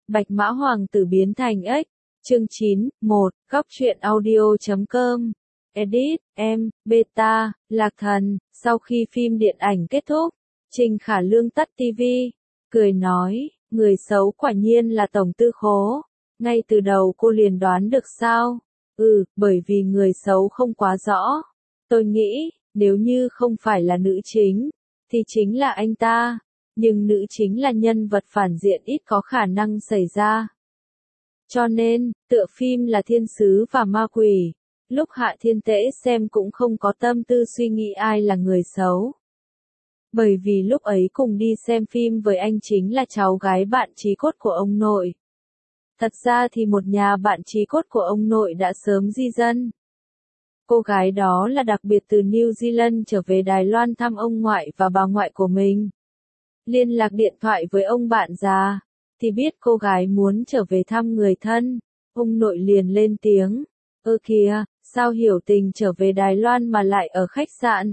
Bạch Mã Hoàng tử biến thành ếch. Chương 9, 1, Góc truyện audio.com. Edit, em, Beta, Lạc Thần. Sau khi phim điện ảnh kết thúc, Trình Khả Lương tắt TV, cười nói, người xấu quả nhiên là Tổng Tư Khố. Ngay từ đầu cô liền đoán được sao? Bởi vì người xấu không quá rõ. Tôi nghĩ, nếu như không phải là nữ chính, thì chính là anh ta. Nhưng nữ chính là nhân vật phản diện ít có khả năng xảy ra. Cho nên, tựa phim là thiên sứ và ma quỷ. Lúc Hạ Thiên Tễ xem cũng không có tâm tư suy nghĩ ai là người xấu. Bởi vì lúc ấy cùng đi xem phim với anh chính là cháu gái bạn chí cốt của ông nội. Thật ra thì một nhà bạn chí cốt của ông nội đã sớm di dân. Cô gái đó là đặc biệt từ New Zealand trở về Đài Loan thăm ông ngoại và bà ngoại của mình. Liên lạc điện thoại với ông bạn già, thì biết cô gái muốn trở về thăm người thân. Ông nội liền lên tiếng, kìa, sao Hiểu Tình trở về Đài Loan mà lại ở khách sạn?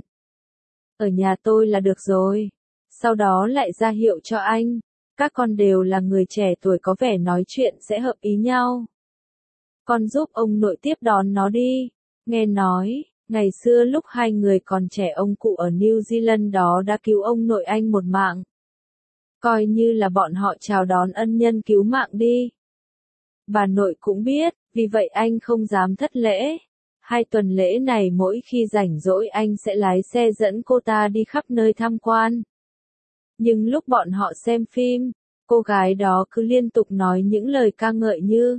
Ở nhà tôi là được rồi. Sau đó lại ra hiệu cho anh, các con đều là người trẻ tuổi có vẻ nói chuyện sẽ hợp ý nhau. Con giúp ông nội tiếp đón nó đi. Nghe nói, ngày xưa lúc hai người còn trẻ ông cụ ở New Zealand đó đã cứu ông nội anh một mạng. Coi như là bọn họ chào đón ân nhân cứu mạng đi. Bà nội cũng biết, vì vậy anh không dám thất lễ. 2 tuần lễ này mỗi khi rảnh rỗi anh sẽ lái xe dẫn cô ta đi khắp nơi tham quan. Nhưng lúc bọn họ xem phim, cô gái đó cứ liên tục nói những lời ca ngợi như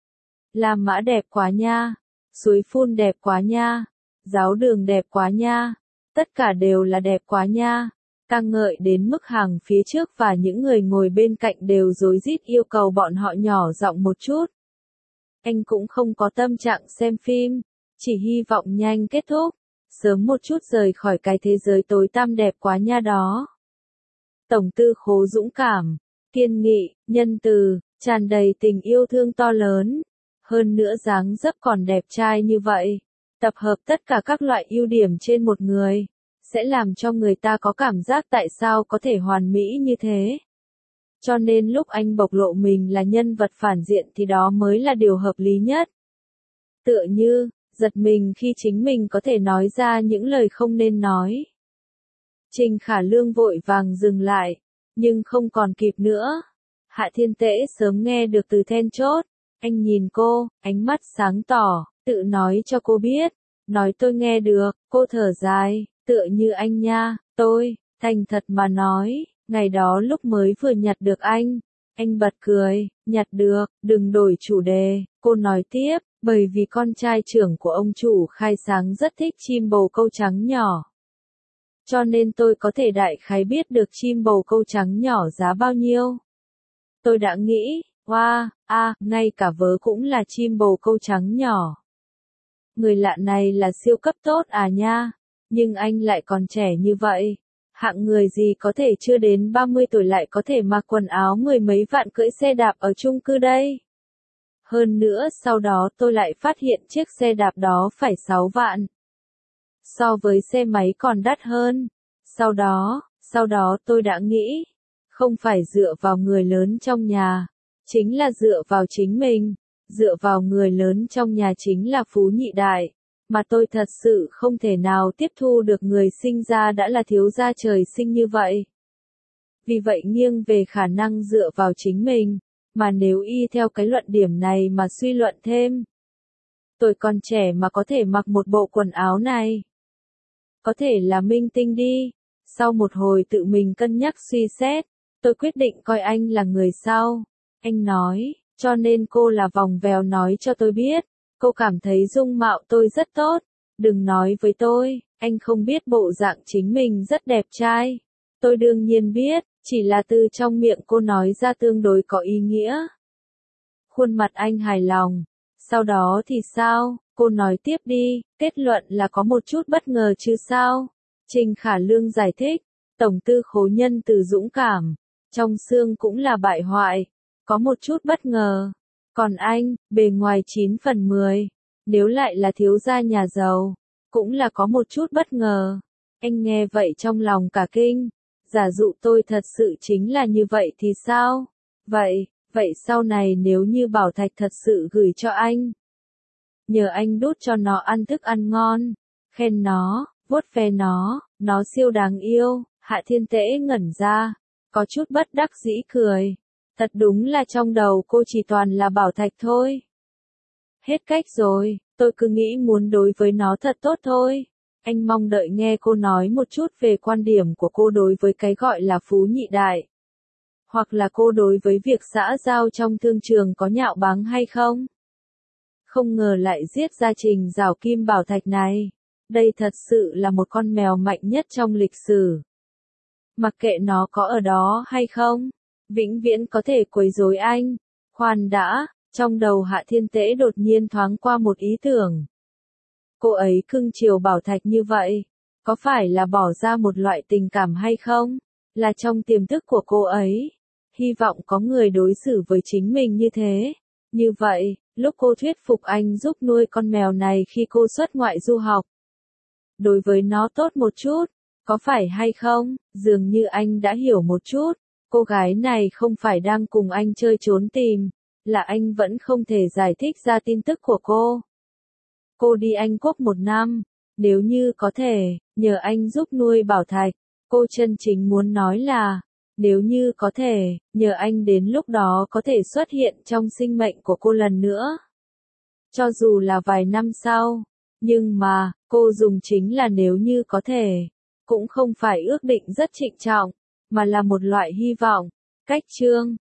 Lam Mã đẹp quá nha, suối phun đẹp quá nha, giáo đường đẹp quá nha, tất cả đều là đẹp quá nha. Ca ngợi đến mức hàng phía trước và những người ngồi bên cạnh đều rối rít yêu cầu bọn họ nhỏ giọng một chút. Anh cũng không có tâm trạng xem phim, chỉ hy vọng nhanh kết thúc, sớm một chút rời khỏi cái thế giới tối tăm đẹp quá nha đó. Tổng Tư Khố dũng cảm, kiên nghị, nhân từ, tràn đầy tình yêu thương to lớn. Hơn nữa dáng dấp còn đẹp trai như vậy, tập hợp tất cả các loại ưu điểm trên một người, sẽ làm cho người ta có cảm giác tại sao có thể hoàn mỹ như thế. Cho nên lúc anh bộc lộ mình là nhân vật phản diện thì đó mới là điều hợp lý nhất. Tựa như, giật mình khi chính mình có thể nói ra những lời không nên nói. Trình Khả Lương vội vàng dừng lại, nhưng không còn kịp nữa. Hạ Thiên Tễ sớm nghe được từ then chốt, anh nhìn cô, ánh mắt sáng tỏ, tự nói cho cô biết, nói tôi nghe được, cô thở dài, tựa như anh nha, tôi, thành thật mà nói, ngày đó lúc mới vừa nhặt được anh bật cười, nhặt được, đừng đổi chủ đề, cô nói tiếp, bởi vì con trai trưởng của ông chủ khai sáng rất thích chim bồ câu trắng nhỏ. Cho nên tôi có thể đại khái biết được chim bồ câu trắng nhỏ giá bao nhiêu. Tôi đã nghĩ, ngay cả vớ cũng là chim bồ câu trắng nhỏ. Người lạ này là siêu cấp tốt à nha, nhưng anh lại còn trẻ như vậy. Hạng người gì có thể chưa đến 30 tuổi lại có thể mặc quần áo 10 mấy vạn cưỡi xe đạp ở chung cư đây. Hơn nữa sau đó tôi lại phát hiện chiếc xe đạp đó phải 6 vạn. So với xe máy còn đắt hơn. Sau đó tôi đã nghĩ, không phải dựa vào người lớn trong nhà, chính là dựa vào chính mình, dựa vào người lớn trong nhà chính là Phú Nhị Đại, mà tôi thật sự không thể nào tiếp thu được người sinh ra đã là thiếu gia trời sinh như vậy. Vì vậy nghiêng về khả năng dựa vào chính mình, mà nếu y theo cái luận điểm này mà suy luận thêm. Tôi còn trẻ mà có thể mặc một bộ quần áo này. Có thể là minh tinh đi. Sau một hồi tự mình cân nhắc suy xét, tôi quyết định coi anh là người sau. Anh nói, cho nên cô là vòng vèo nói cho tôi biết, cô cảm thấy dung mạo tôi rất tốt. Đừng nói với tôi, anh không biết bộ dạng chính mình rất đẹp trai. Tôi đương nhiên biết, chỉ là từ trong miệng cô nói ra tương đối có ý nghĩa. Khuôn mặt anh hài lòng. Sau đó thì sao, cô nói tiếp đi, kết luận là có một chút bất ngờ chứ sao? Trình Khả Lương giải thích, Tổng Tư Khố nhân từ dũng cảm, trong xương cũng là bại hoại, có một chút bất ngờ. Còn anh, bề ngoài 9 phần 10, nếu lại là thiếu gia nhà giàu, cũng là có một chút bất ngờ. Anh nghe vậy trong lòng cả kinh, giả dụ tôi thật sự chính là như vậy thì sao? Vậy sau này nếu như bảo thạch thật sự gửi cho anh, nhờ anh đút cho nó ăn thức ăn ngon, khen nó, vuốt ve nó siêu đáng yêu, Hạ Thiên Tễ ngẩn ra, có chút bất đắc dĩ cười. Thật đúng là trong đầu cô chỉ toàn là bảo thạch thôi. Hết cách rồi, tôi cứ nghĩ muốn đối với nó thật tốt thôi. Anh mong đợi nghe cô nói một chút về quan điểm của cô đối với cái gọi là phú nhị đại. Hoặc là cô đối với việc xã giao trong thương trường có nhạo báng hay không? Không ngờ lại giết ra Trình Giảo Kim bảo thạch này. Đây thật sự là một con mèo mạnh nhất trong lịch sử. Mặc kệ nó có ở đó hay không, vĩnh viễn có thể quấy rối anh. Khoan đã, trong đầu Hạ Thiên Tễ đột nhiên thoáng qua một ý tưởng. Cô ấy cưng chiều bảo thạch như vậy, có phải là bỏ ra một loại tình cảm hay không? Là trong tiềm thức của cô ấy, hy vọng có người đối xử với chính mình như thế. Như vậy, lúc cô thuyết phục anh giúp nuôi con mèo này khi cô xuất ngoại du học, đối với nó tốt một chút, có phải hay không? Dường như anh đã hiểu một chút, cô gái này không phải đang cùng anh chơi trốn tìm, là anh vẫn không thể giải thích ra tin tức của cô. Cô đi Anh Quốc 1 năm, nếu như có thể, nhờ anh giúp nuôi bảo thạch, cô chân chính muốn nói là, nếu như có thể, nhờ anh đến lúc đó có thể xuất hiện trong sinh mệnh của cô lần nữa. Cho dù là vài năm sau, nhưng mà, cô dùng chính là nếu như có thể, cũng không phải ước định rất trịnh trọng, mà là một loại hy vọng. Cách chương